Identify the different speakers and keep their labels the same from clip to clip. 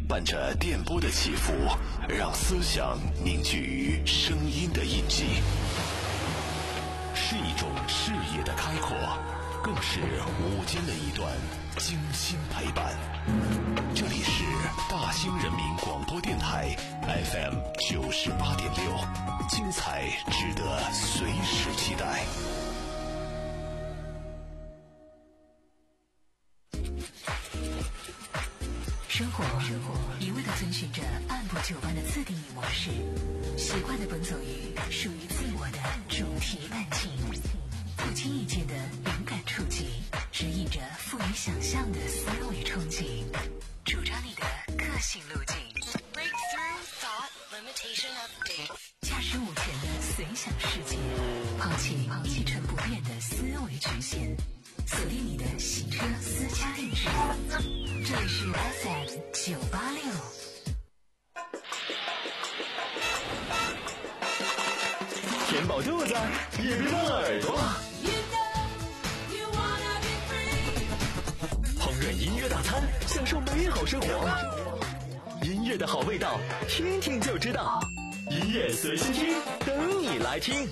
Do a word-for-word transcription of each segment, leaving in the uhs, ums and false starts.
Speaker 1: 伴着电波的起伏，让思想凝聚于声音的印记，是一种视野的开阔，更是午间的一段精心陪伴。这里是大兴人民广播电台 F M 九十八点六，精彩值得随时期待。
Speaker 2: 生活一味地遵循着按部就班的自定义模式，习惯地奔走于属于自我的主题案情，不经意间的灵感触及，指引着富于想象的思维憧憬，主张你的个性路径。Breakthrough thought limitation update。驾驶午前的随想世界，抛弃一成不变的思维局限，锁定你的行车私家定制。这里是 F M 九八六。
Speaker 3: 填饱肚子，也别忘了耳朵。烹饪音乐大餐，享受美好生活。音乐的好味道，听听就知道。音乐随心听，等你来听。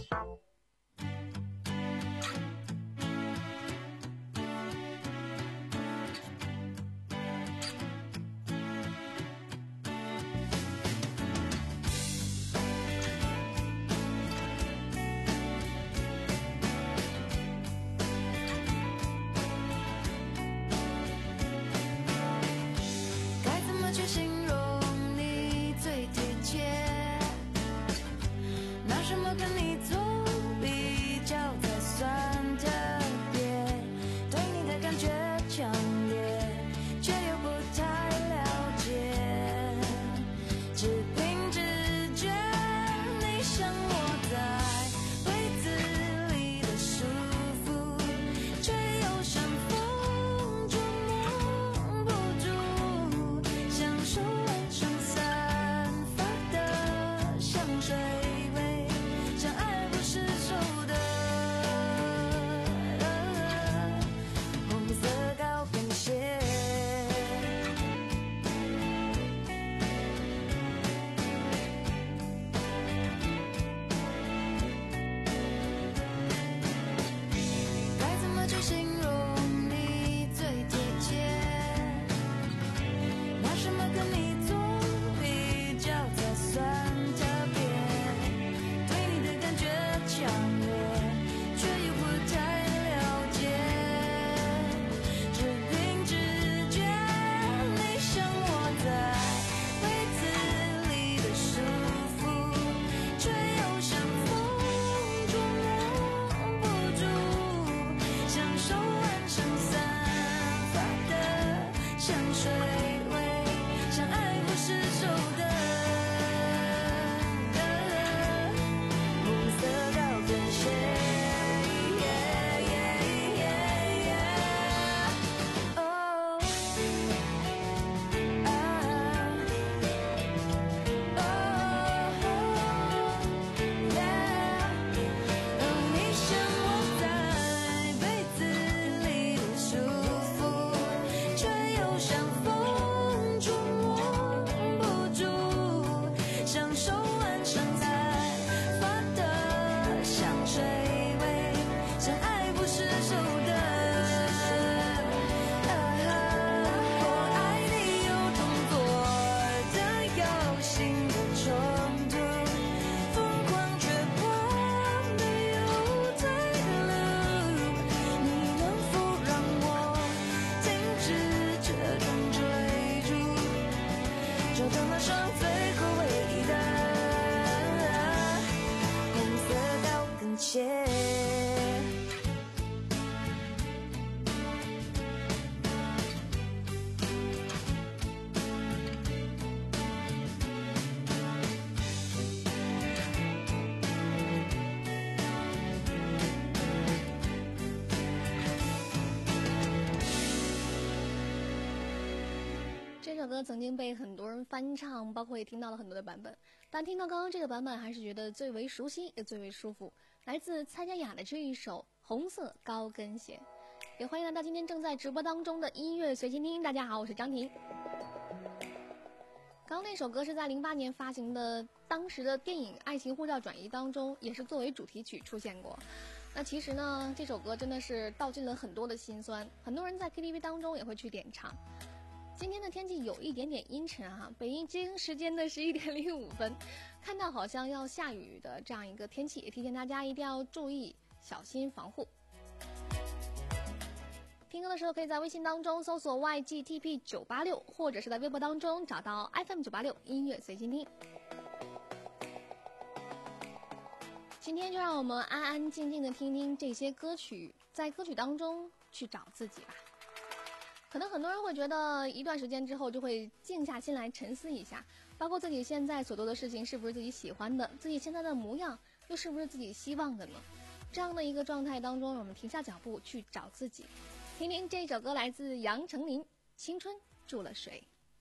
Speaker 4: 这首歌曾经被很多人翻唱，包括也听到了很多的版本，但听到刚刚这个版本还是觉得最为熟悉也最为舒服，来自蔡健雅的这一首红色高跟鞋。也欢迎来到今天正在直播当中的音乐随心听，大家好，我是张婷。 刚刚那首歌是在零八年发行的当时的电影《爱情护照转移》当中，也是作为主题曲出现过。那其实呢，这首歌真的是道尽了很多的辛酸，很多人在 K T V 当中也会去点唱。今天的天气有一点点阴沉哈、啊，北京时间的十一点零五分，看到好像要下雨的这样一个天气，也提醒大家一定要注意小心防护。听歌的时候可以在微信当中搜索 Y G T P 九八六，或者是在微博当中找到 F M 九八六音乐随心听。今天就让我们安安静静的听听这些歌曲，在歌曲当中去找自己吧。可能很多人会觉得一段时间之后就会静下心来沉思一下，包括自己现在所做的事情是不是自己喜欢的，自己现在的模样又是不是自己希望的呢？这样的一个状态当中，我们停下脚步去找自己。听听这首歌，来自杨丞琳，《青春住了谁》。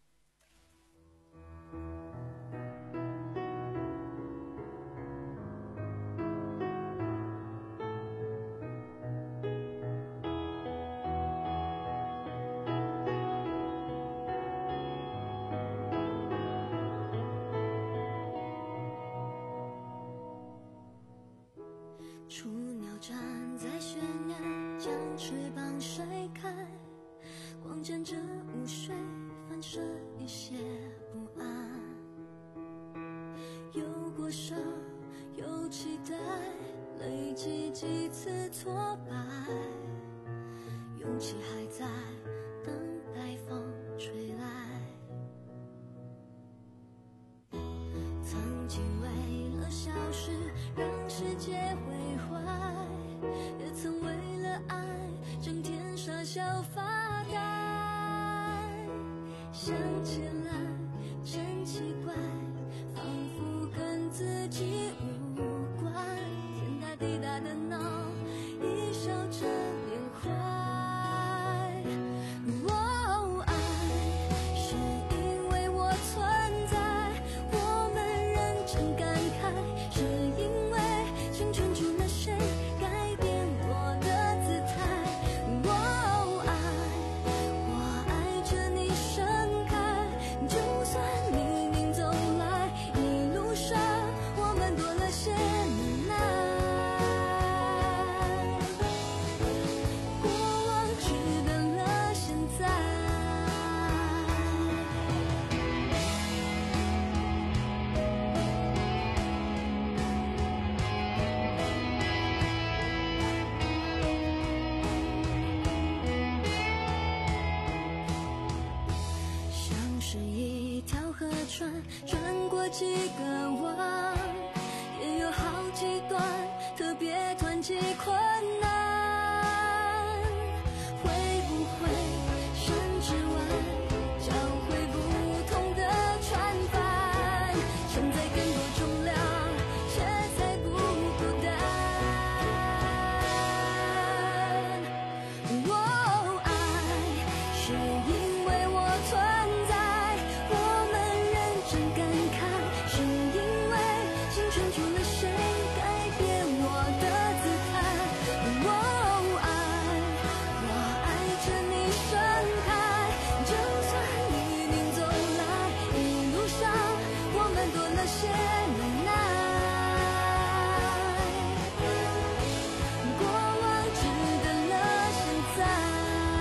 Speaker 5: 雏鸟站在悬崖，将翅膀甩开，光沾着午水，反射一些不安。有过伤，有期待，累积几次挫败，勇气还在等待风吹来。曾经为了小事让世界毁坏，也曾为了爱整天傻笑发呆。想起来真奇怪，仿佛跟自己无关，天大地大的闹，一笑着缅怀。哦，爱是因为我存在，我们认真感慨，是因为青春住了谁，改变我的姿态。哦，爱，我爱着你盛开，就算泥泞走来，一路上我们多了些能耐。过往只等了现在。像是一条河船，转过几个弯，也有好几段特别湍急困难。会不会山之外交汇不同的船帆，承载更多重量，却才不孤单。哦，爱是因为我存在，我们认真感慨，是因为青春住了谁，改变我的姿态。哦，爱，我爱着你盛开，就算泥泞走来，一路上我们多了些能耐。过往只等了现在。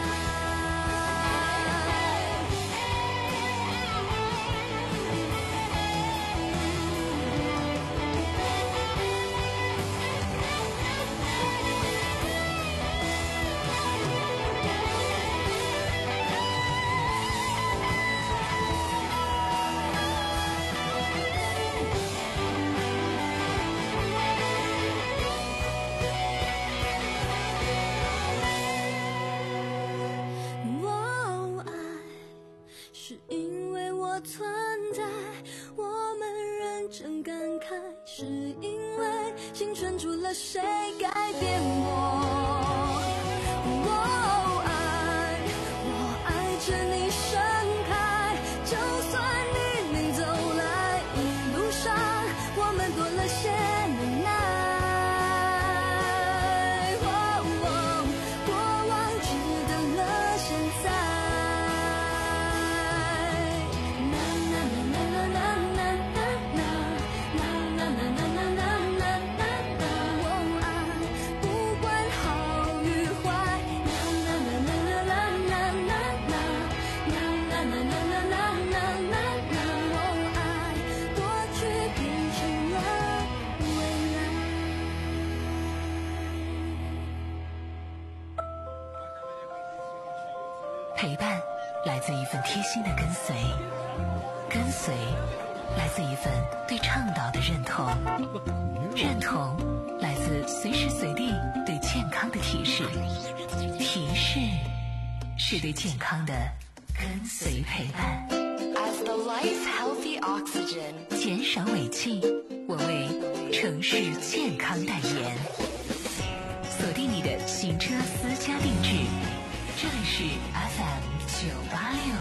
Speaker 5: 哦，爱是因为我存在，我们认真感慨，是因为青春住了谁，改变我。哦，爱，我爱着你盛开，就算泥泞走来，一路上我们多了些能耐。哦，过往只等了现在。啦啦啦啦
Speaker 2: 陪伴来自一份贴心的跟随，跟随来自一份对倡导的认同，认同来自随时随地对健康的提示，提示是对健康的跟随陪伴。
Speaker 6: As the life's healthy oxygen，
Speaker 2: 减少尾气，我为城市健康代言。锁定你的行车私家定制，这里是 F M 九八六。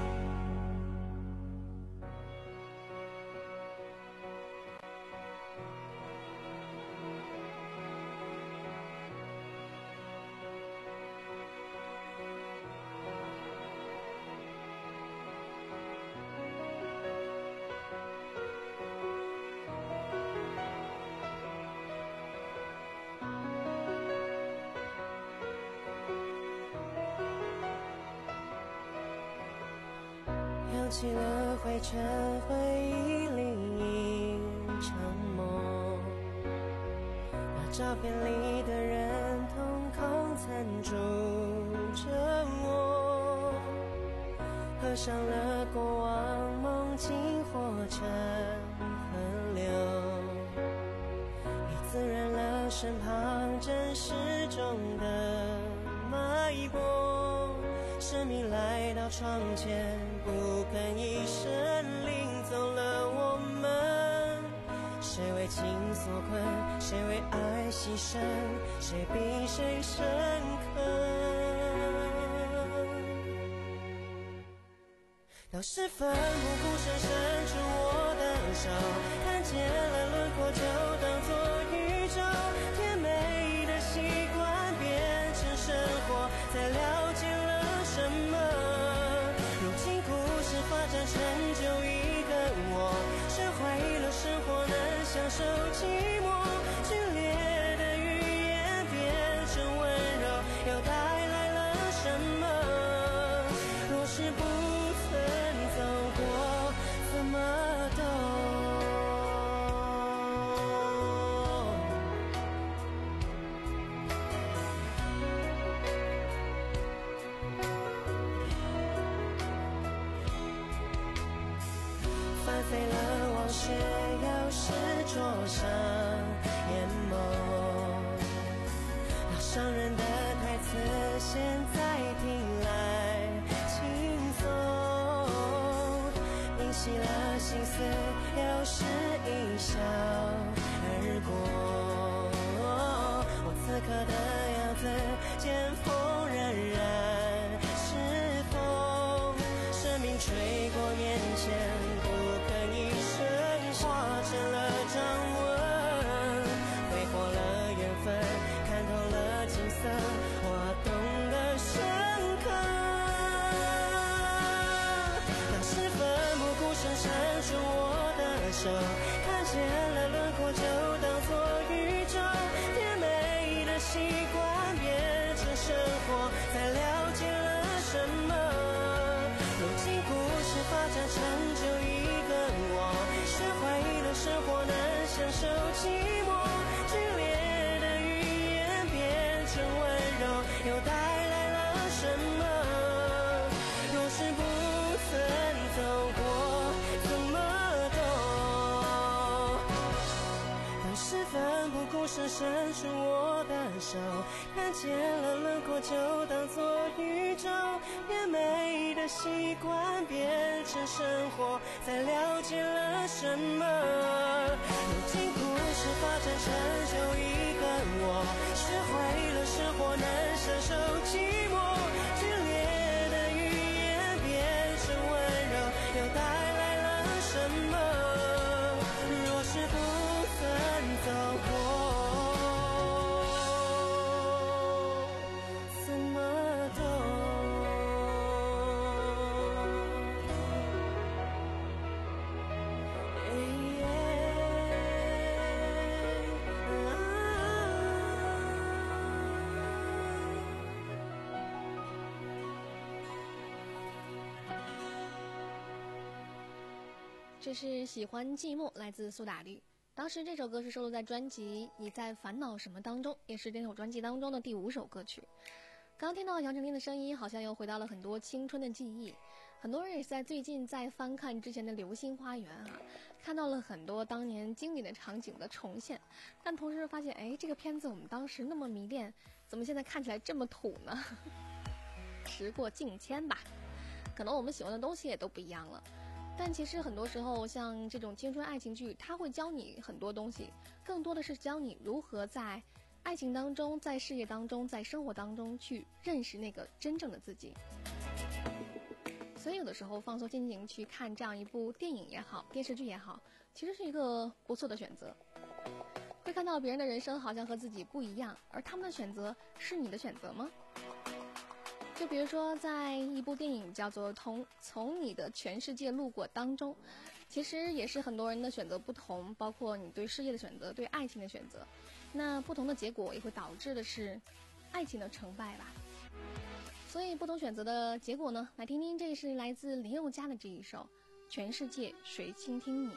Speaker 7: 扬起了灰尘，回忆里一场梦，把照片里的人统统残住着我，合上了过往，梦境化成河流，也滋润了身旁真实中的脉搏。生命来到窗前，不吭一声，领走了我们。谁为情所困，谁为爱牺牲，谁比谁深刻。到时奋不顾身伸出我的手，看见了轮廓就当作宇宙。甜美的习惯变成生活，才了解了什么？如今故事发展成就一个我，学会了生活能享受寂寞，剧烈的语言变成温柔，又带来了什么？若是不曾走过，怎么懂？翻飞了往事，有时灼伤眼眸，那伤人的台词现在听来轻松，引起了心思，有时一笑而过。我此刻的样子，见风仍然是风，生命吹过面前，不吭一声，化成了掌纹，挥霍了缘分，看透了景色，我懂得深刻。当时奋不顾身伸出我的手，看见了轮廓就当作宇宙，甜美的习惯变成生活，才了解了什么？如今故事发展成就一个我，学会了生活能享受寂寞，剧烈的语言变成温柔，又带来了什么？若是不曾走过，怎么懂？当时奋不顾身伸出我的手，看见了轮廓就当作宇宙，甜美的习惯变成生活，才了解了什么？如今故事发展成就一个我，学会了生活能享受寂寞，剧烈的语言变成温柔，又带来了什么？若是不曾走过，怎么懂？
Speaker 4: 这是喜欢寂寞，来自苏打绿。当时这首歌是收录在专辑《你在烦恼什么》当中，也是这首专辑当中的第五首歌曲。 刚听到杨丞琳的声音，好像又回到了很多青春的记忆。很多人也是在最近在翻看之前的《流星花园》啊，看到了很多当年经典的场景的重现，但同时发现，哎，这个片子我们当时那么迷恋，怎么现在看起来这么土呢？时过境迁吧，可能我们喜欢的东西也都不一样了。但其实很多时候，像这种青春爱情剧，它会教你很多东西，更多的是教你如何在爱情当中，在事业当中，在生活当中去认识那个真正的自己。所以有的时候放松心情去看这样一部电影也好，电视剧也好，其实是一个不错的选择。会看到别人的人生好像和自己不一样，而他们的选择是你的选择吗？就比如说在一部电影叫做《从从你的全世界路过》当中，其实也是很多人的选择不同，包括你对事业的选择，对爱情的选择，那不同的结果也会导致的是爱情的成败吧。所以不同选择的结果呢，来听听这是来自林宥嘉的这一首《全世界谁倾听你》。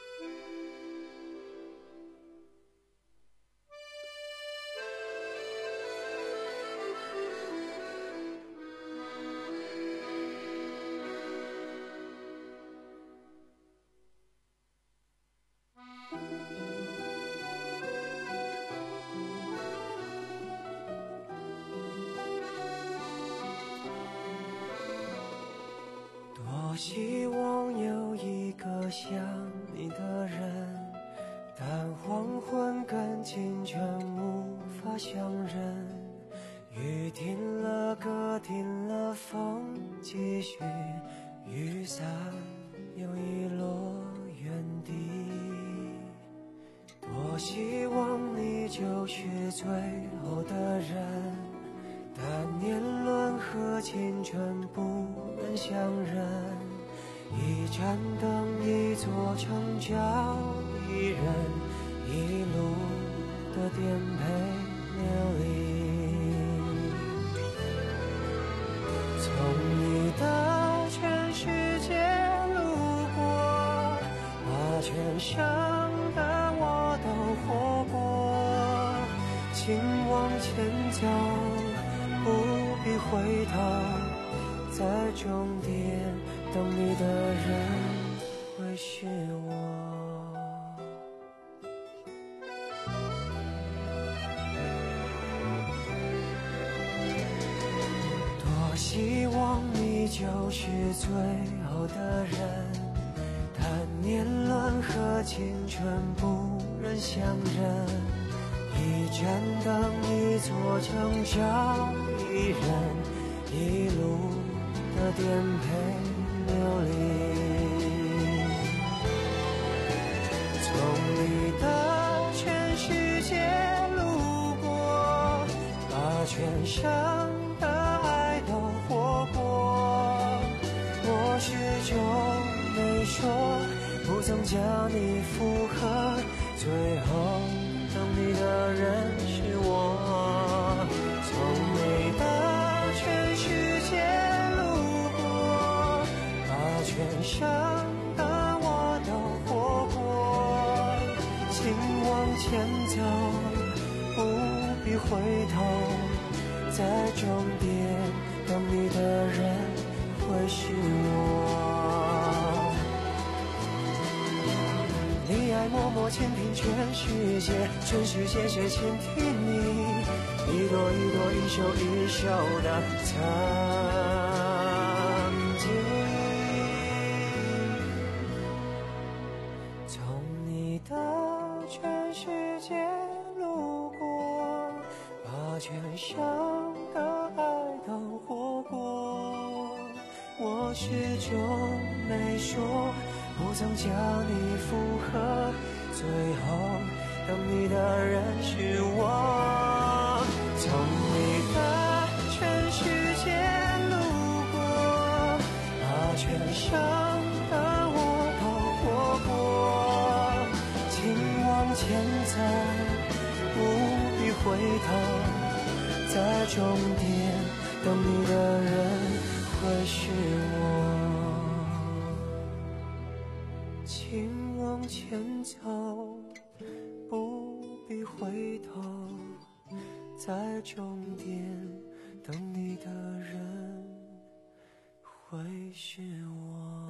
Speaker 7: 多希望有一个像你的人，但黄昏跟清晨无法相认。雨停了，歌停了，风继续，雨伞又遗落原地。多希望你就是最后的人，但年轮和青春不能相认。一盏灯，一座城，叫一人，一路的颠沛流离。从你的全世界路过，把全盛的我都活过。请往前走，不必回头，在终点等你的人会是我。多希望你就是最后的人，但年轮和青春不忍相认。一盏灯，一座城，叫一人，一路的颠沛流离。从你的全世界路过，把全盛的爱都活过。我始终没说，不曾将你附和，最后等你的人是我。从你的全世界路过，把全盛的我都活过。请往前走，不必回头，在终点等你的人会是我。你爱默默倾听全世界，全世界谁倾听你？一朵一朵，一首一首的曾经。从你的全世界路过，把全盛的爱都活过。我始终没说，不曾将你附和，最后等你的人是我。从你的全世界路过，把全盛的我都活过。请往前走，不必回头，在终点等你的人会是我。请往前走，不必回头，在终点等你的人会是我。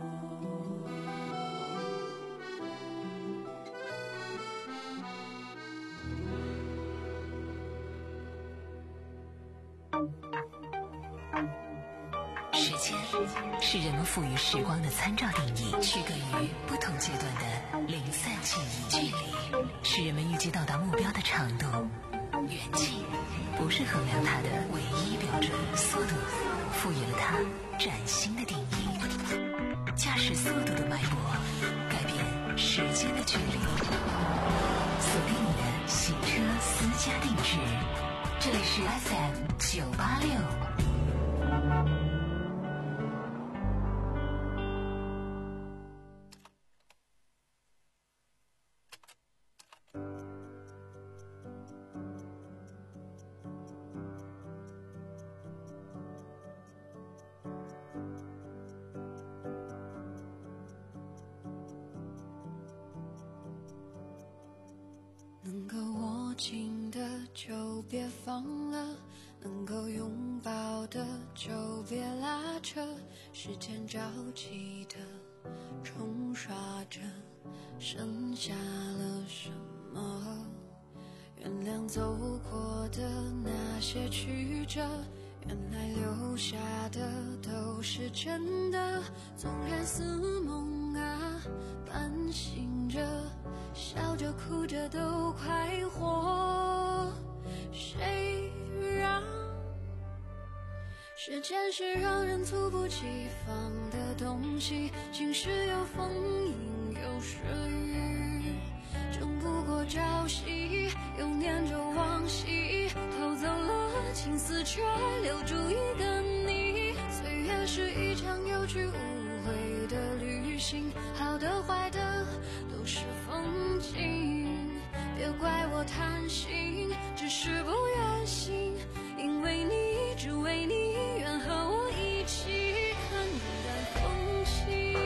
Speaker 2: 时间是人们赋予时光的参照定义，区隔于不同阶段的零散记忆。距离是人们预计到达目标的长度，远近不是衡量它的唯一标准。速度赋予了它崭新的定义，驾驶速度的脉搏改变时间的距离。锁定你的行车私家定制，这里是 F M 九八六。
Speaker 5: 能够握紧的就别放了，能够拥抱的就别拉扯，时间着急的冲刷着，剩下了什么？原谅走过的那些曲折，原来留下的都是真的，纵然似梦啊，半醒着，笑着哭着都快活。谁让时间是让人猝不及防的东西，晴时有风，阴有时雨，争不过朝夕，又念着往昔，偷走了青丝，却留住一个你。岁月是一场有去无回的旅行，好的坏的都是风景，别怪我贪心，只是不愿醒，因为你，只为你，愿和我一起看云淡风轻。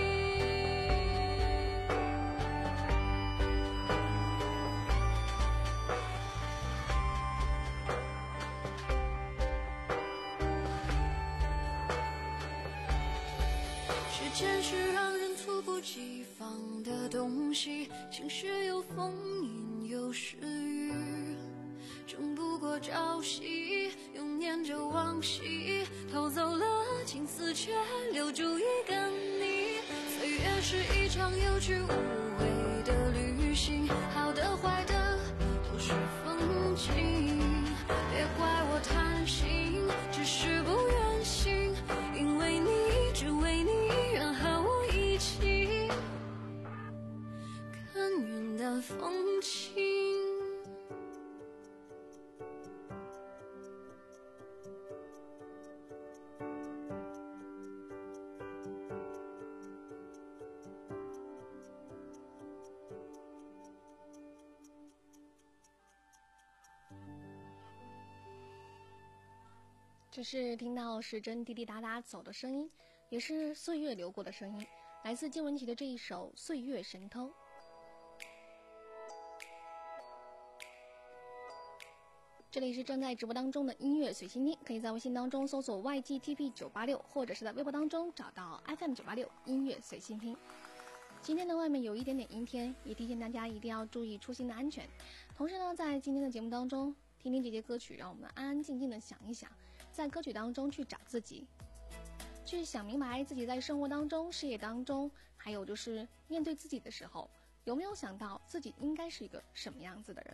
Speaker 5: 时间是让人猝不及防的东西，晴时有风，阴有时雨，争不过朝夕，又念着往昔，偷走了青丝，却留住一个你。岁月是一场有去无回的旅行，好的坏的都是风景，别怪我贪心，只是不愿醒，因为你，只为你，愿和我一起看云淡风轻。
Speaker 4: 这是听到时针滴滴答答走的声音，也是岁月流过的声音，来自金玟岐的这一首《岁月神偷》。这里是正在直播当中的音乐随心听，可以在微信当中搜索 Y G T P 九八六，或者是在微博当中找到 F M 九八六音乐随心听。今天的外面有一点点阴天，也提醒大家一定要注意出行的安全。同时呢，在今天的节目当中，听听这些歌曲，让我们安安静静的想一想，在歌曲当中去找自己，去想明白自己在生活当中、事业当中，还有就是面对自己的时候，有没有想到自己应该是一个什么样子的人。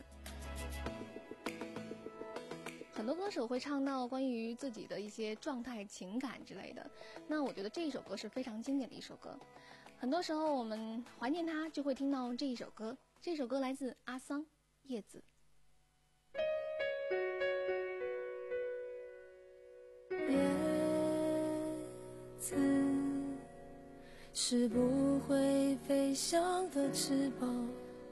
Speaker 4: 很多歌手会唱到关于自己的一些状态、情感之类的，那我觉得这一首歌是非常经典的一首歌。很多时候我们怀念它，就会听到这一首歌。这首歌来自阿桑，《叶子》。
Speaker 5: 叶子是不会飞翔的翅膀，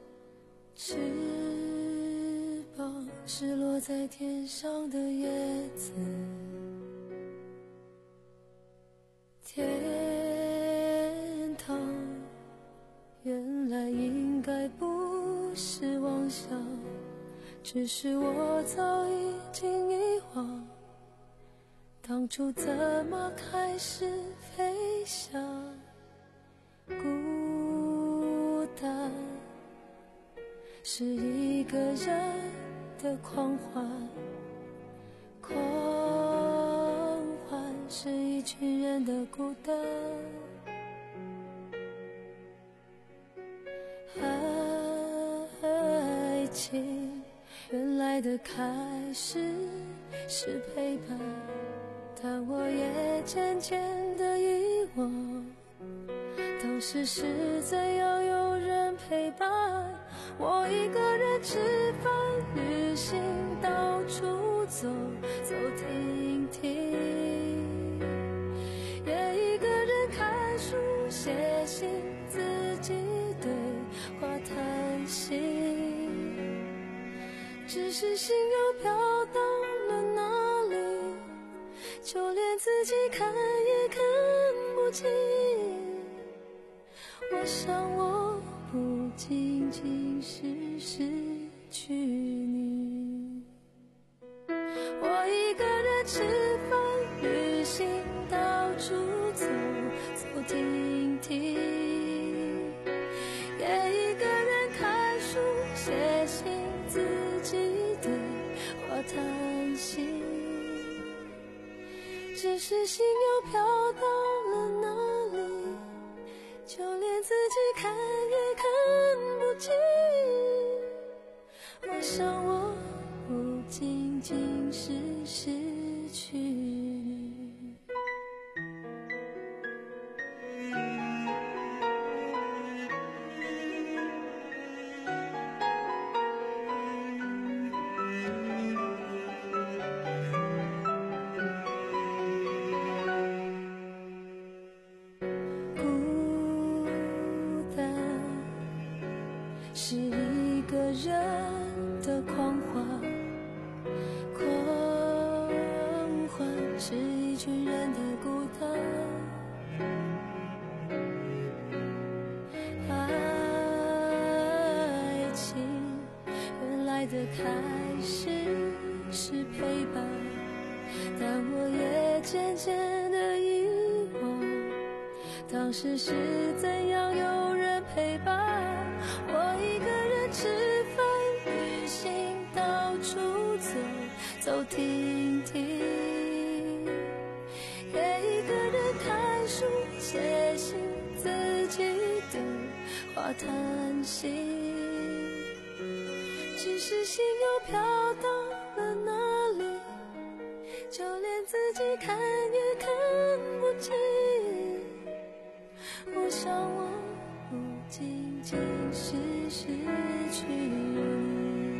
Speaker 5: 翅膀是落在天上的叶子。天堂原来应该不是妄想，只是我早已经遗忘。 当初怎么开始飞翔？孤单是一个人的狂欢，狂欢是一群人的孤单。爱情原来的开始是陪伴，但我也渐渐地遗忘，当时是怎样有人陪伴。我一个人吃饭旅行，到处走走停停，也一个人看书写信，自己对话谈心，只是心又飘到了哪里，就连自己看也看不清。我想我不仅仅是失去你，我一个人吃饭旅行，到处走走停停，也一个人看书写信，自己对话谈心，只是心又飘到了哪里，就连自己看也看不清。我想我不仅仅是失去你。是一个人的狂欢，狂欢是一群人的孤单。爱情原来的开始是陪伴，但我也渐渐地遗忘，当时是怎样有人陪伴。我一个人吃饭旅行，到处走走停停，也一个人看书写信，自己对话谈心，只是心又飘到了哪里，就连自己看也看不清。我想我不仅仅是失去你，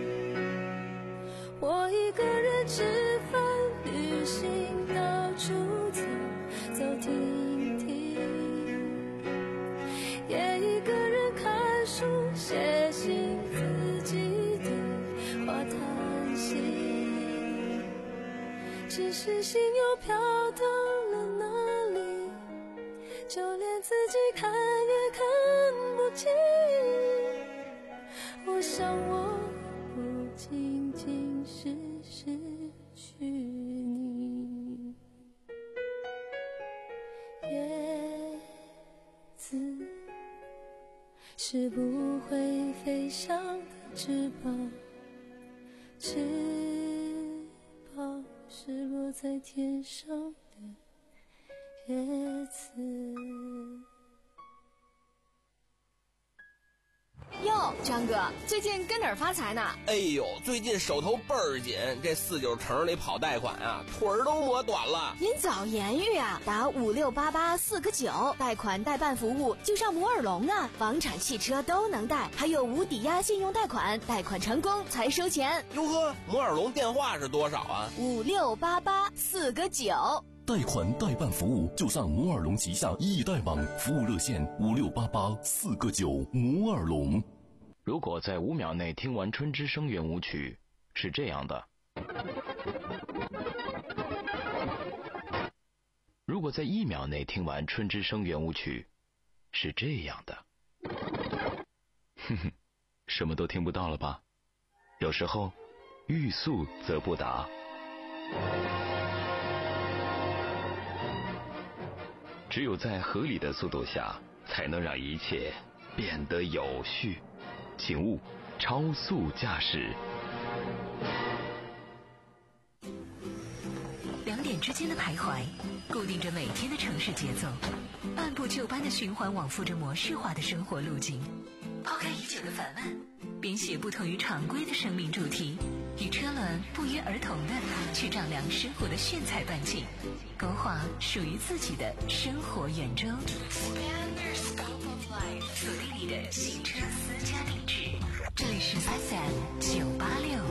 Speaker 5: 我一个人吃饭旅行，到处走走停停，也一个人看书写信，自己对话谈心，只是心又飘到了哪里，就连自己看也看不清。我想我不仅仅是失去你。叶子是不会飞翔的翅膀，翅膀是落在天上的叶子。
Speaker 8: 哟，张哥，最近跟哪儿发财呢？
Speaker 9: 哎呦，最近手头倍儿紧，这四九城里跑贷款啊，腿儿都磨短了。
Speaker 8: 您早言语啊，打五六八八四个九，贷款代办服务就上摩尔龙啊，房产、汽车都能贷，还有无抵押信用贷款，贷款成功才收钱。
Speaker 9: 哟呵，摩尔龙电话是多少啊？
Speaker 8: 五六八八四个九。
Speaker 1: 贷款代办服务就上摩尔龙旗下易贷网服务热线五六八八四个九摩尔龙。
Speaker 10: 如果在五秒内听完春之声圆舞曲，是这样的；如果在一秒内听完春之声圆舞曲，是这样的。哼哼，什么都听不到了吧？有时候欲速则不达。 只有在合理的速度下，才能让一切变得有序。请勿超速驾驶。
Speaker 2: 两点之间的徘徊，固定着每天的城市节奏，按部就班的循环往复着模式化的生活路径。抛开已久的烦闷，编写不同于常规的生命主题，与车轮不约而同的去丈量生活的炫彩半径，勾画属于自己的生活圆周。锁定你的行车私家定制，这里是 F M 九八六。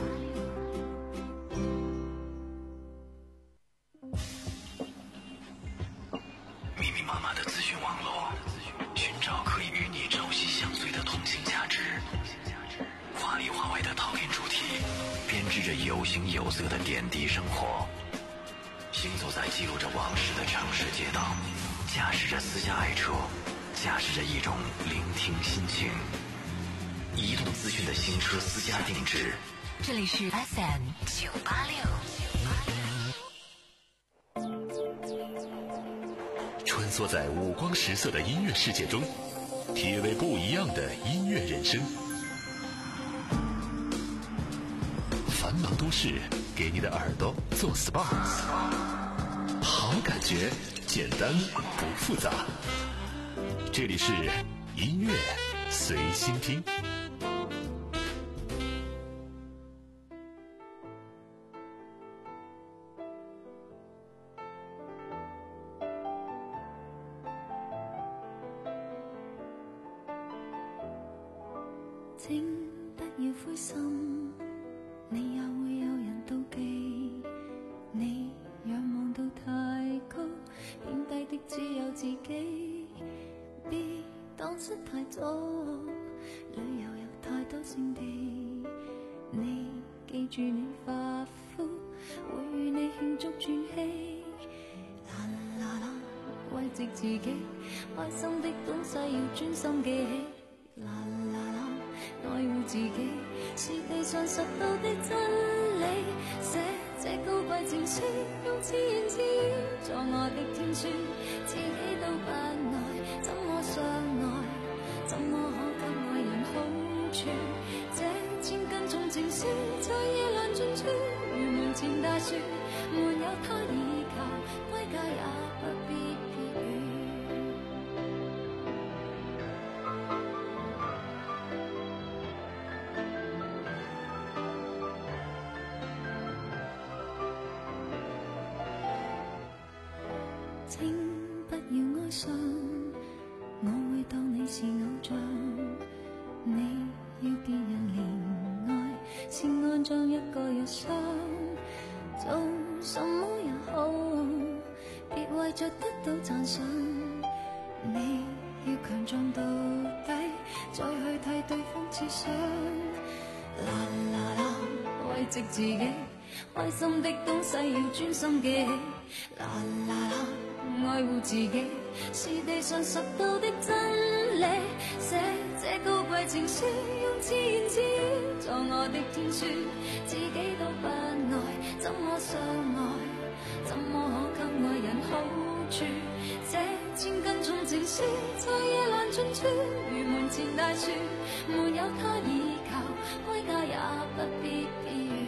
Speaker 1: 密密麻麻的资讯网络，寻找可以与你朝夕相随的通信价值。华里华外的讨论主题，编织着有形有色的点滴生活。行走在记录着往事的城市街道，驾驶着私家爱车，驾驶着一种聆听心情。移动资讯的新车私家定制，
Speaker 2: 这里是 F M 九八六。
Speaker 1: 穿梭在五光十色的音乐世界中，体味不一样的音乐人生。繁忙都市，给你的耳朵做 S P A， 好感觉，简单不复杂。这里是音乐随心听。
Speaker 5: 請不要灰心，你也會有人妒忌。你仰望到太高，貶低的只有自己。別蕩失太多，旅遊有太多勝地。你記住你發膚，會與你慶祝轉機。啦啦啦，慰藉自己，開心的東西要專心記起。啦啦啦，愛護自己是地上拾到的真理。寫這高貴情書，用自言自語作我的天書，自己都不愛，怎麼相愛？怎麼可給愛人好處？這千斤重情書在夜闌盡處，如門前大樹，沒有他依靠，歸家也不必別語。請不要哀傷，我會當你是偶像。你要別人憐愛，是安裝一個藥箱。做什麼也好，別為着得到讚賞。你要強壯到底，再去替對方設想。啦啦啦，慰藉自己，開心的東西要專心記起。啦啦啦，愛護自己是地上拾到的真理。寫這高貴情書，用自言自語作我的天書，自己都不愛，怎麼相愛？怎麼可給愛人好處？這千斤重情書在夜闌盡處，如門前大樹，沒有他依靠，歸家也不必別語。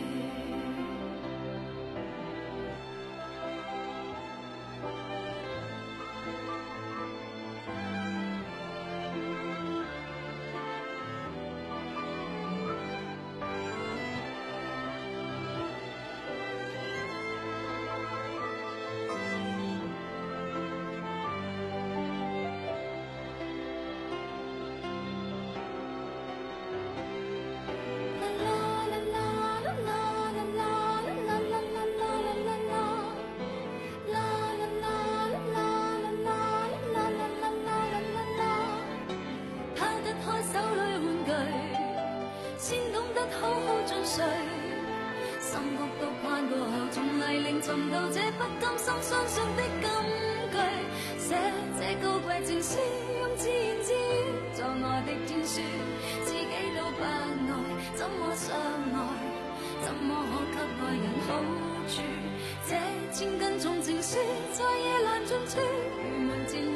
Speaker 5: 尋到這不甘心相信的金句，寫這高貴情書，用自言自語作我的天書，自己都不愛，怎麼相愛？怎麼可給愛人好處？這千斤重情書在夜闌盡處，如門前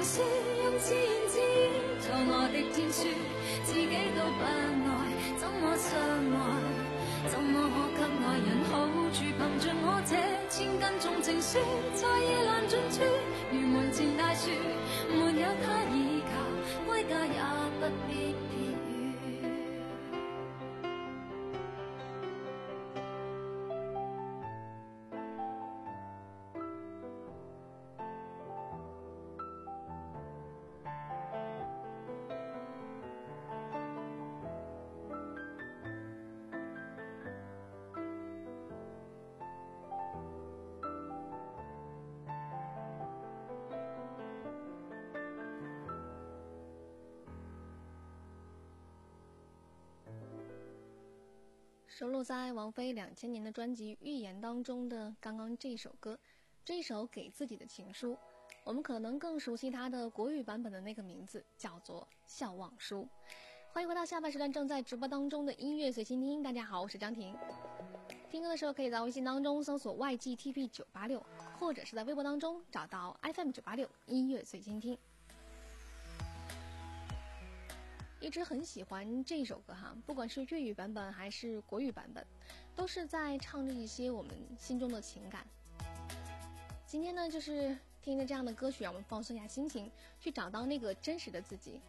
Speaker 5: 說，用自言自語做我的天書，自己都不愛，怎麼相愛？怎麼可給愛人好處？憑着我這千斤重情書，在夜闌盡處，如門前大樹，沒有他倚靠，歸家也不必撇雨。
Speaker 4: 收录在王菲两千年的专辑《预言》当中的刚刚这首歌，这一首给自己的情书，我们可能更熟悉它的国语版本的那个名字叫做《笑忘书》。欢迎回到下半时段正在直播当中的音乐随心听，大家好，我是张婷。听歌的时候可以在微信当中搜索 Y G T P 九八六，或者是在微博当中找到 F M 九八六音乐随心听。一直很喜欢这首歌哈，不管是粤语版本还是国语版本，都是在唱着一些我们心中的情感。今天呢，就是听着这样的歌曲，让我们放松一下心情，去找到那个真实的自己。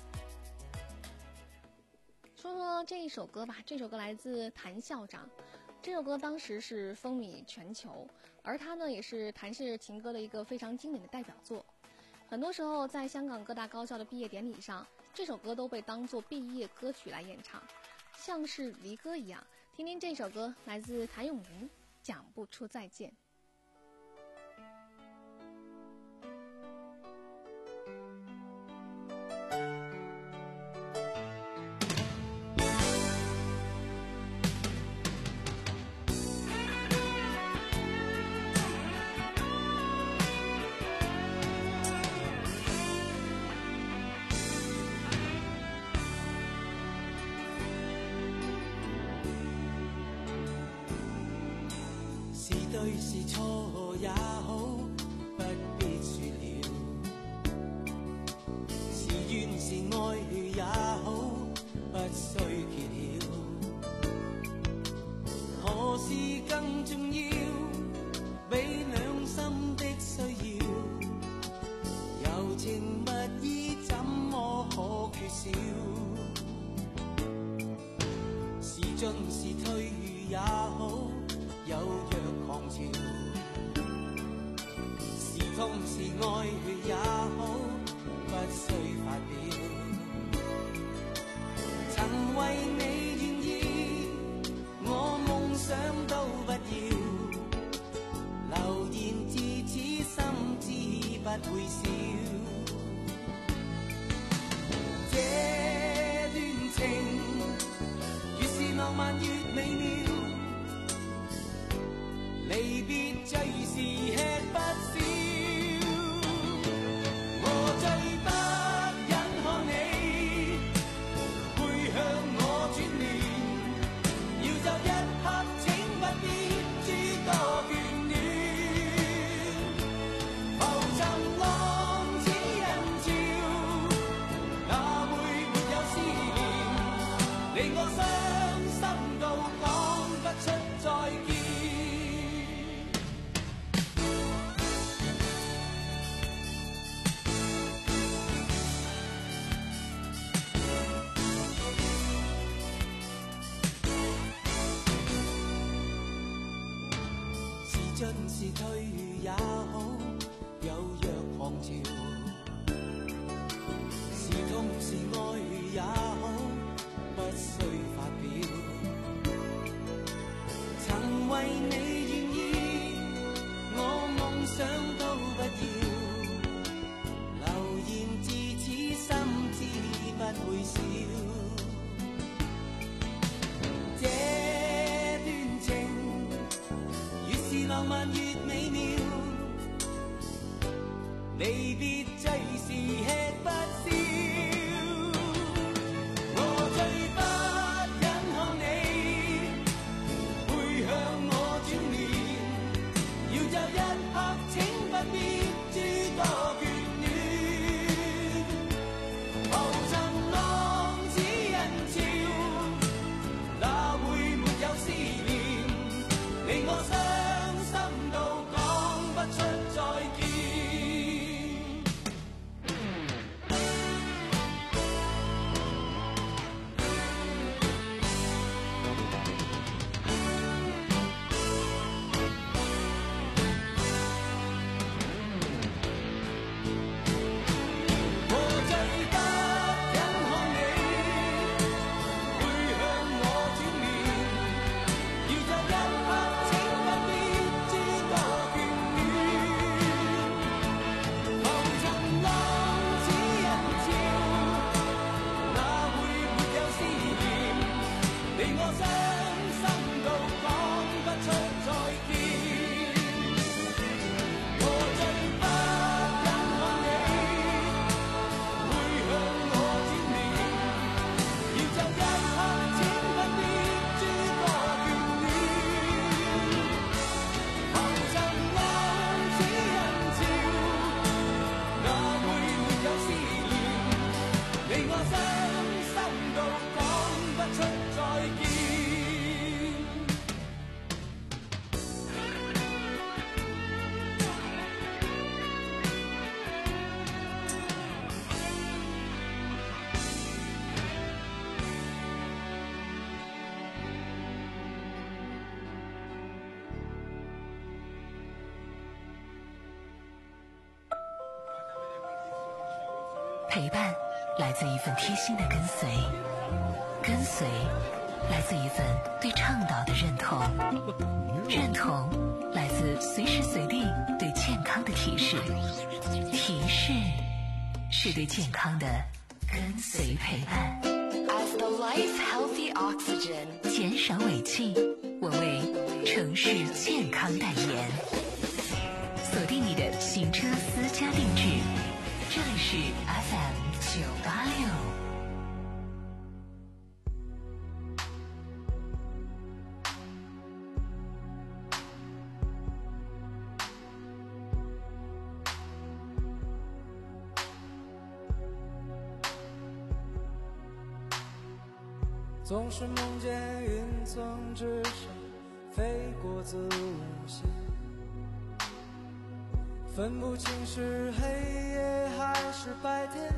Speaker 4: 说说这一首歌吧，这首歌来自谭校长，这首歌当时是风靡全球，而它呢也是谭氏情歌的一个非常经典的代表作。很多时候在香港各大高校的毕业典礼上，这首歌都被当作毕业歌曲来演唱，像是离歌一样。听听这首歌，来自谭咏麟，讲不出再见。
Speaker 7: 對是錯也好，不必說了。是怨是愛也好，不需揭曉。何事更重要？比兩心的需要，柔情蜜意怎麼可缺少？是進是退也好，有若狂潮，是痛是愛也好，不需發表。曾為你願意，我夢想都不要，流言自此心知不會少。這段情越是浪漫越美妙，離別最是吃不消，我最不忍看你背向我轉臉，要走一刻請不必諸多眷戀，浮沉浪似人潮，哪會沒有思念，令我傷心到講不出再見。進是退也好，有若狂潮，是痛是愛也好，不需發表。曾為你願意，我夢想都不要，流言自此心知不會少。這段情浪漫越美妙，離別最是吃不消。我最不忍看你背向我轉臉，要走一刻請不必諸多眷戀，
Speaker 2: 陪伴来自一份贴心的跟随，跟随来自一份对倡导的认同，认同来自随时随地对健康的提示，提示是对健康的跟随陪伴。
Speaker 6: As the life healthy oxygen，
Speaker 2: 减少尾气，我为城市健康代言。锁定你的行车私家定制，这里是 F M 九八六。
Speaker 11: 总是梦见云层之上飞过子午线，分不清是黑夜还是白天，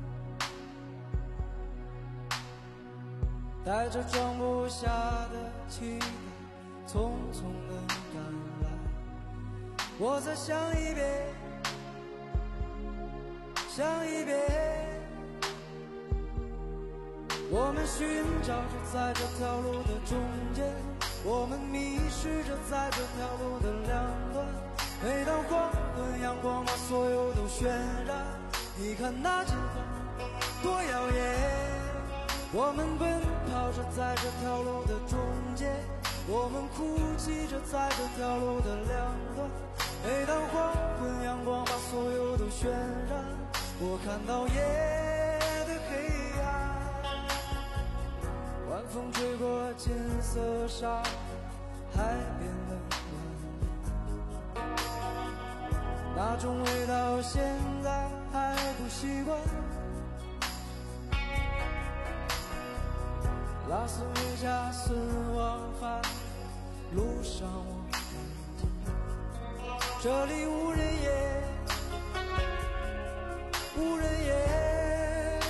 Speaker 11: 带着装不下的期待匆匆地赶来，我再想一遍想一遍，我们寻找着在这条路的中间，我们迷失着在这条路的两端，每当黄昏阳光把所有都渲染，你看那金黄多耀眼，我们奔跑着在这条路的中间，我们哭泣着在这条路的两端，每当黄昏阳光把所有都渲染，我看到夜的黑暗，晚风吹过金色沙海边的暖，那种味道现在还不习惯，拉斯维加斯往返路上我看见，这里无人烟无人烟，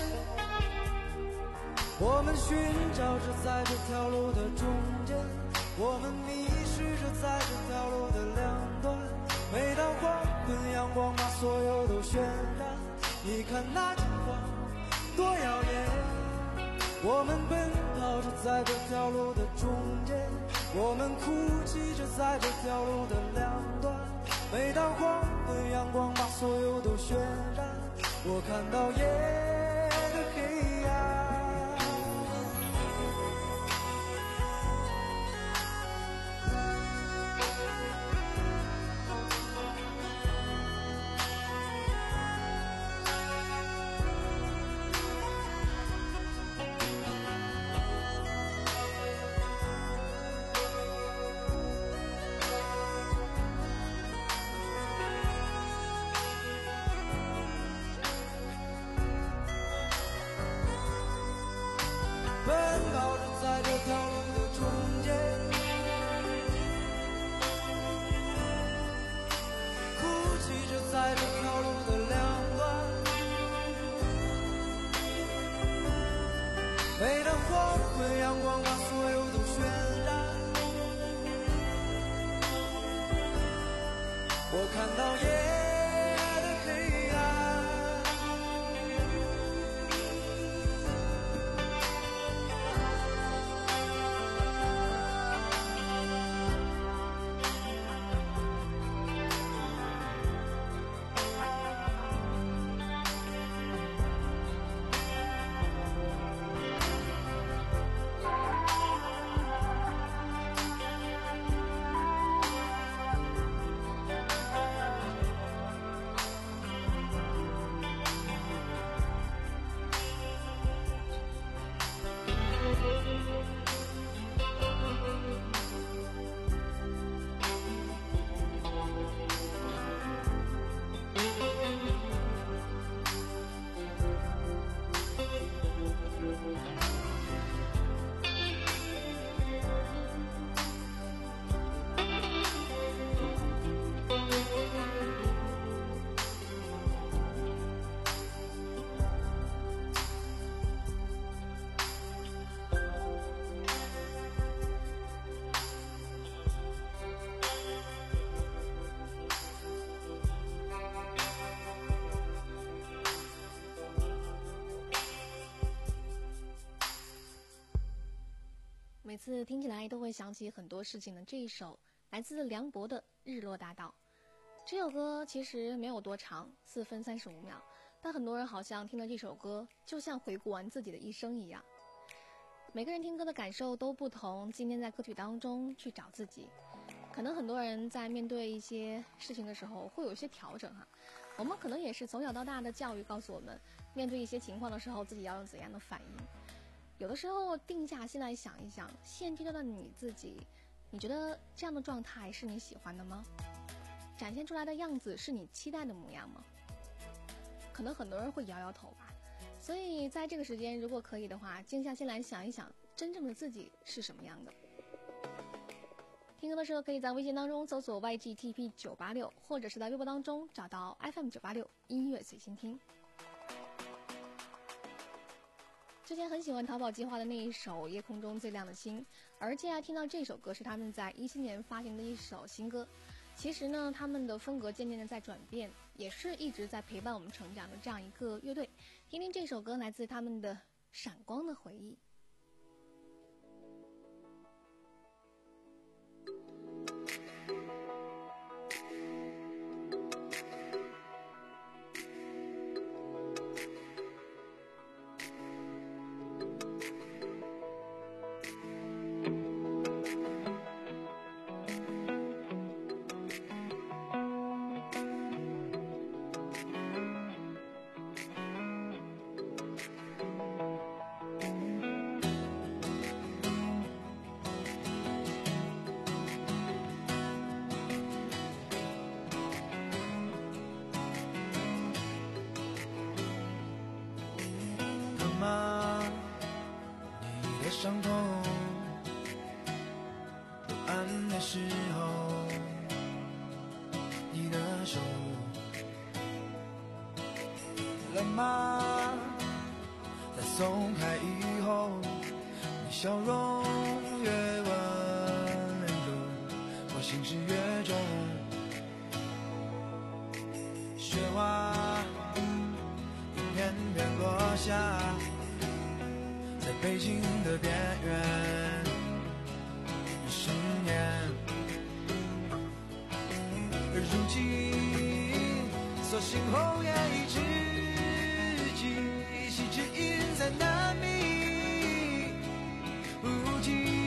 Speaker 11: 我们寻找着在这条路的中间，我们迷失着在这条路的两端，每当黄昏阳光把所有都渲染，你看那金黄多耀眼，我们奔跑着在这条路的中间，我们哭泣着在这条路的两端，每当黄昏阳光把所有都渲染，我看到夜的黑暗。奔跑着在这条路的中间，哭泣着在这条路的两端，每当黄昏阳光把所有都渲染，我看到夜的黑暗。
Speaker 4: 次听起来都会想起很多事情的这一首来自梁博的《日落大道》。这首歌其实没有多长，四分三十五秒，但很多人好像听了这首歌就像回顾完自己的一生一样。每个人听歌的感受都不同，今天在歌曲当中去找自己。可能很多人在面对一些事情的时候会有一些调整哈，我们可能也是从小到大的教育告诉我们，面对一些情况的时候自己要有怎样的反应。有的时候定下心来想一想，现阶段的你自己，你觉得这样的状态是你喜欢的吗？展现出来的样子是你期待的模样吗？可能很多人会摇摇头吧。所以在这个时间，如果可以的话，静下心来想一想，真正的自己是什么样的。听歌的时候可以在微信当中搜索 Y G T P 九八六， 或者是在微博当中找到 F M 九八六音乐随心听。之前很喜欢淘宝计划的那一首《夜空中最亮的星》，而接下来听到这首歌是他们在一七年发行的一首新歌。其实呢，他们的风格渐渐的在转变，也是一直在陪伴我们成长的这样一个乐队。听听这首歌，来自他们的《闪光的回忆》。
Speaker 11: 你的伤痛不安的时候，你的手冷吗？在松开以后，你笑容越温柔，我心事越重。雪花一片片落下，在北京的边缘，一十年。而如今，所幸红颜已知己，细枝隐在难觅无尽。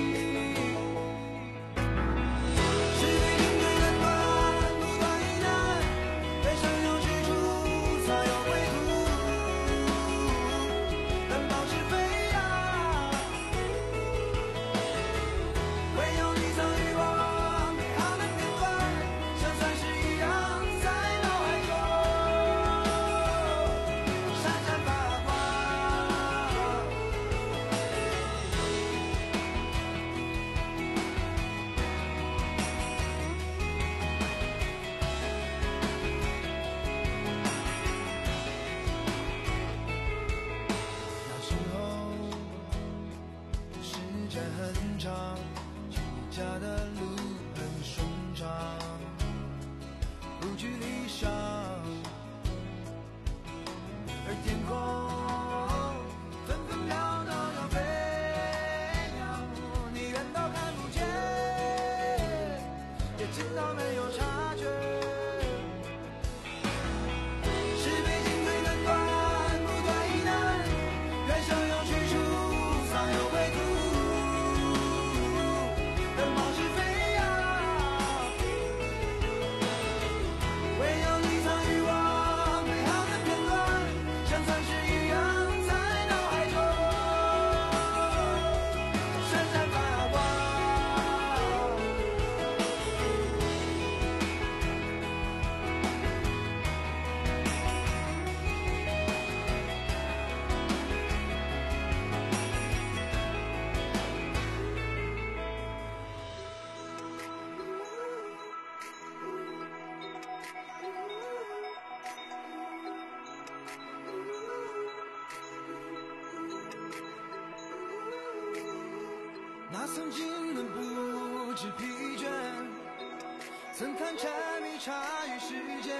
Speaker 11: 那曾经能不知疲倦，曾看柴米茶与时间。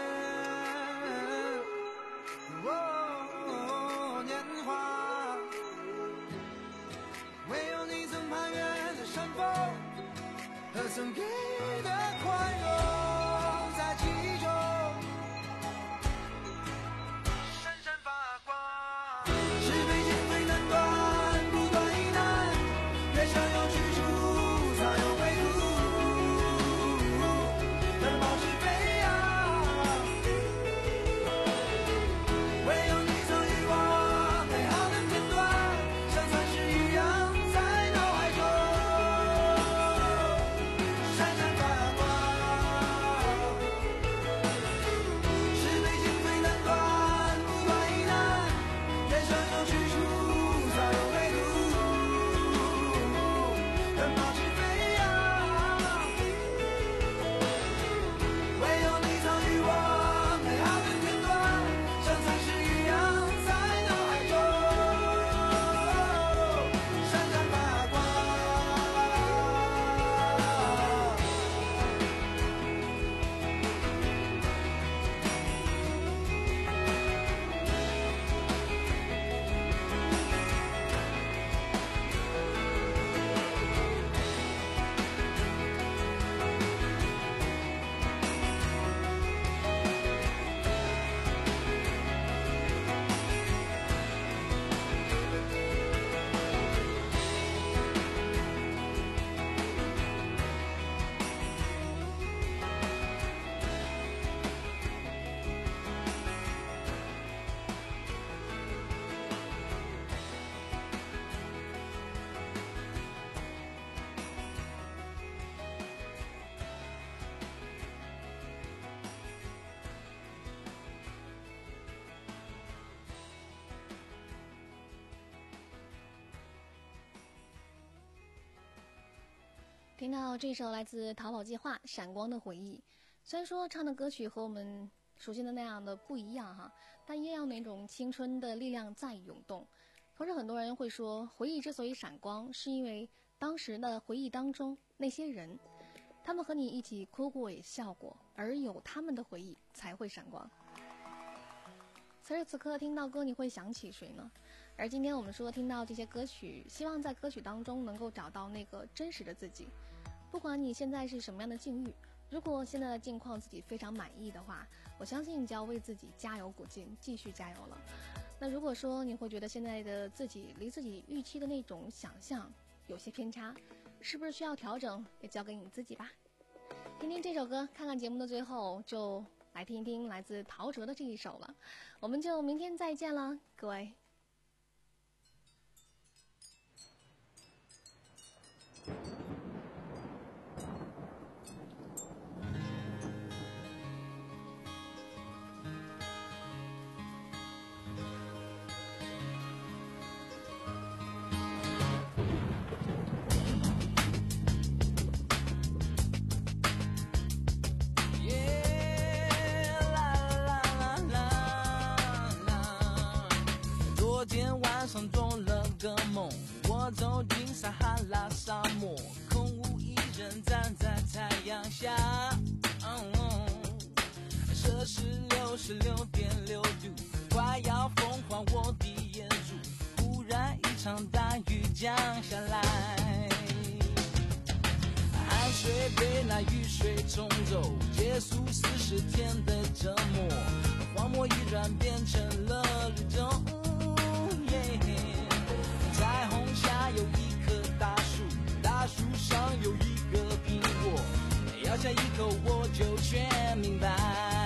Speaker 11: 哦，年华，唯有你曾攀越神给的快乐在记忆中闪闪发光。是非情非难断，不断疑难，越想要去除才有回路。奔跑是飞扬，唯有你曾遗忘美好的片段，像残石一样在脑海中闪闪发光。是非情非难断，不断疑难，越想要去除才有回路。奔跑是飞扬，唯有你曾遗忘美好的片段，像残石一样在脑海中闪闪发光。
Speaker 4: 听到这首来自逃跑计划《闪光的回忆》，虽然说唱的歌曲和我们熟悉的那样的不一样哈，但依然有那种青春的力量在涌动。同时很多人会说，回忆之所以闪光，是因为当时的回忆当中那些人，他们和你一起哭过也笑过，而有他们的回忆才会闪光。此时此刻听到歌，你会想起谁呢？而今天我们说听到这些歌曲，希望在歌曲当中能够找到那个真实的自己。不管你现在是什么样的境遇，如果现在的境况自己非常满意的话，我相信你就要为自己加油鼓劲，继续加油了。那如果说你会觉得现在的自己离自己预期的那种想象有些偏差，是不是需要调整，也交给你自己吧。听听这首歌，看看节目的最后，就来听一听来自陶喆的这一首了。我们就明天再见了，各位。
Speaker 12: 我走进撒哈拉沙漠，空无一人站在太阳下。摄氏六十六点六度，快要风化我的眼珠。忽然一场大雨降下来，汗水被那雨水冲走，结束四十天的折磨，荒漠依然变成了绿洲。彩虹下有一棵大树，大树上有一个苹果，咬下一口我就全明白。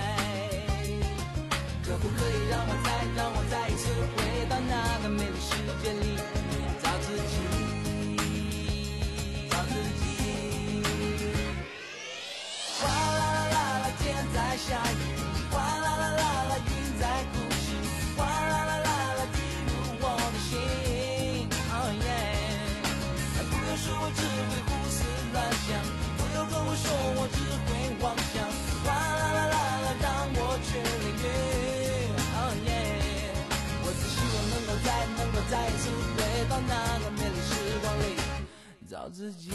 Speaker 12: 可不可以让我再让我再一次回到那个美丽世界里，找自己，找自己。哗啦啦啦啦，天在下雨，哗啦啦啦啦，云在哭泣，哗啦啦啦啦，滴入我的心。说我只会胡思乱想，不要跟我说我只会妄想，哗啦啦啦啦，让我去淋雨。Oh yeah， 我只希望能够再能够再一次回到那个美丽时光里，找自己。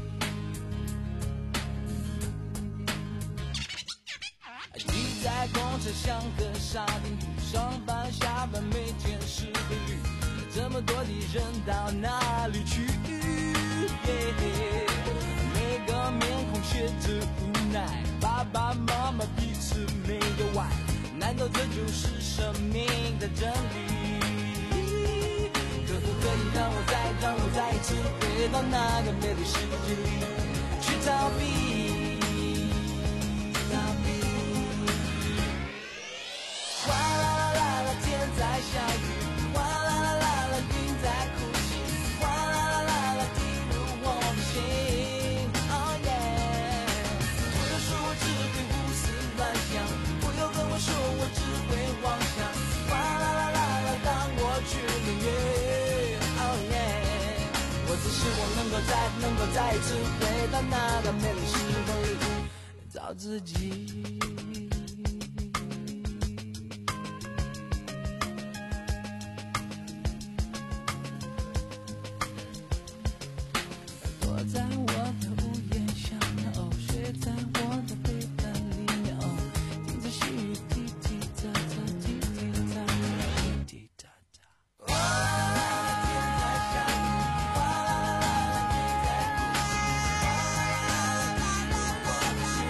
Speaker 12: 挤在公车像个沙丁鱼，上班下班每天是个雨，这么多的人到哪里去？每个面孔生命的真理。可不可以让我再让我再一次回到那个美丽世界里去逃避？逃避。哗啦啦啦啦，天在下雨，哗啦啦啦啦，云在哭泣，哗啦啦啦啦，滴入我的心。Oh yeah， 不要说我只会胡思乱想，不要跟我说我只会妄想，哗啦啦啦啦，当我去领略。Oh yeah， 我只希望能够再能够再一次回到那个美丽时光里找自己。在我的屋檐下哦，睡在我的被单里哦，听着细雨滴滴答答，滴滴答答，滴滴答答。哗啦啦啦，天在下雨，哗啦啦啦啦，云在哭泣，哗啦啦啦啦，我的心。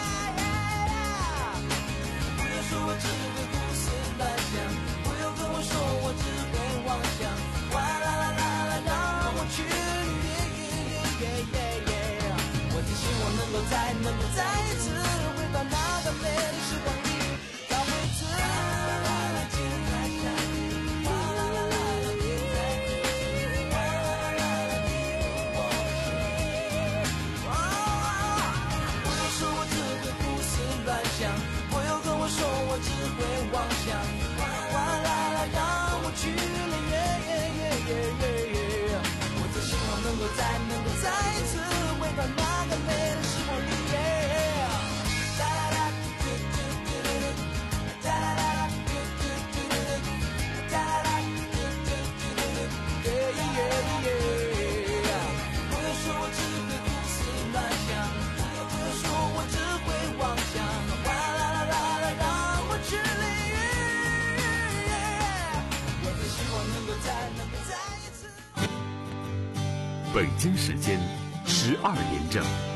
Speaker 12: 不要说我只会胡思乱想，不要跟我说我只会妄想，哗啦啦啦啦，让我去。我只希望能够再能够再一次回到那个美丽时光里找回自己。天在下雨，哗啦啦啦啦，云在哭泣，哗啦啦啦，滴入我的心。不要说我只会胡思乱想，不要跟我说我只会妄想，哗啦啦，让我去了耶耶耶耶耶耶。我只希望能够再能够再一次回到那个美丽时光里。哒啦啦，嘟嘟嘟嘟嘟，哒啦啦，嘟嘟嘟嘟嘟，哒啦啦，嘟嘟嘟嘟嘟，耶耶耶耶。不要说我只会胡思乱想，不要说我只会妄想，哗啦啦啦啦，让我去领略。我只希望能够再能够再一次。
Speaker 1: 北京时间十二点整。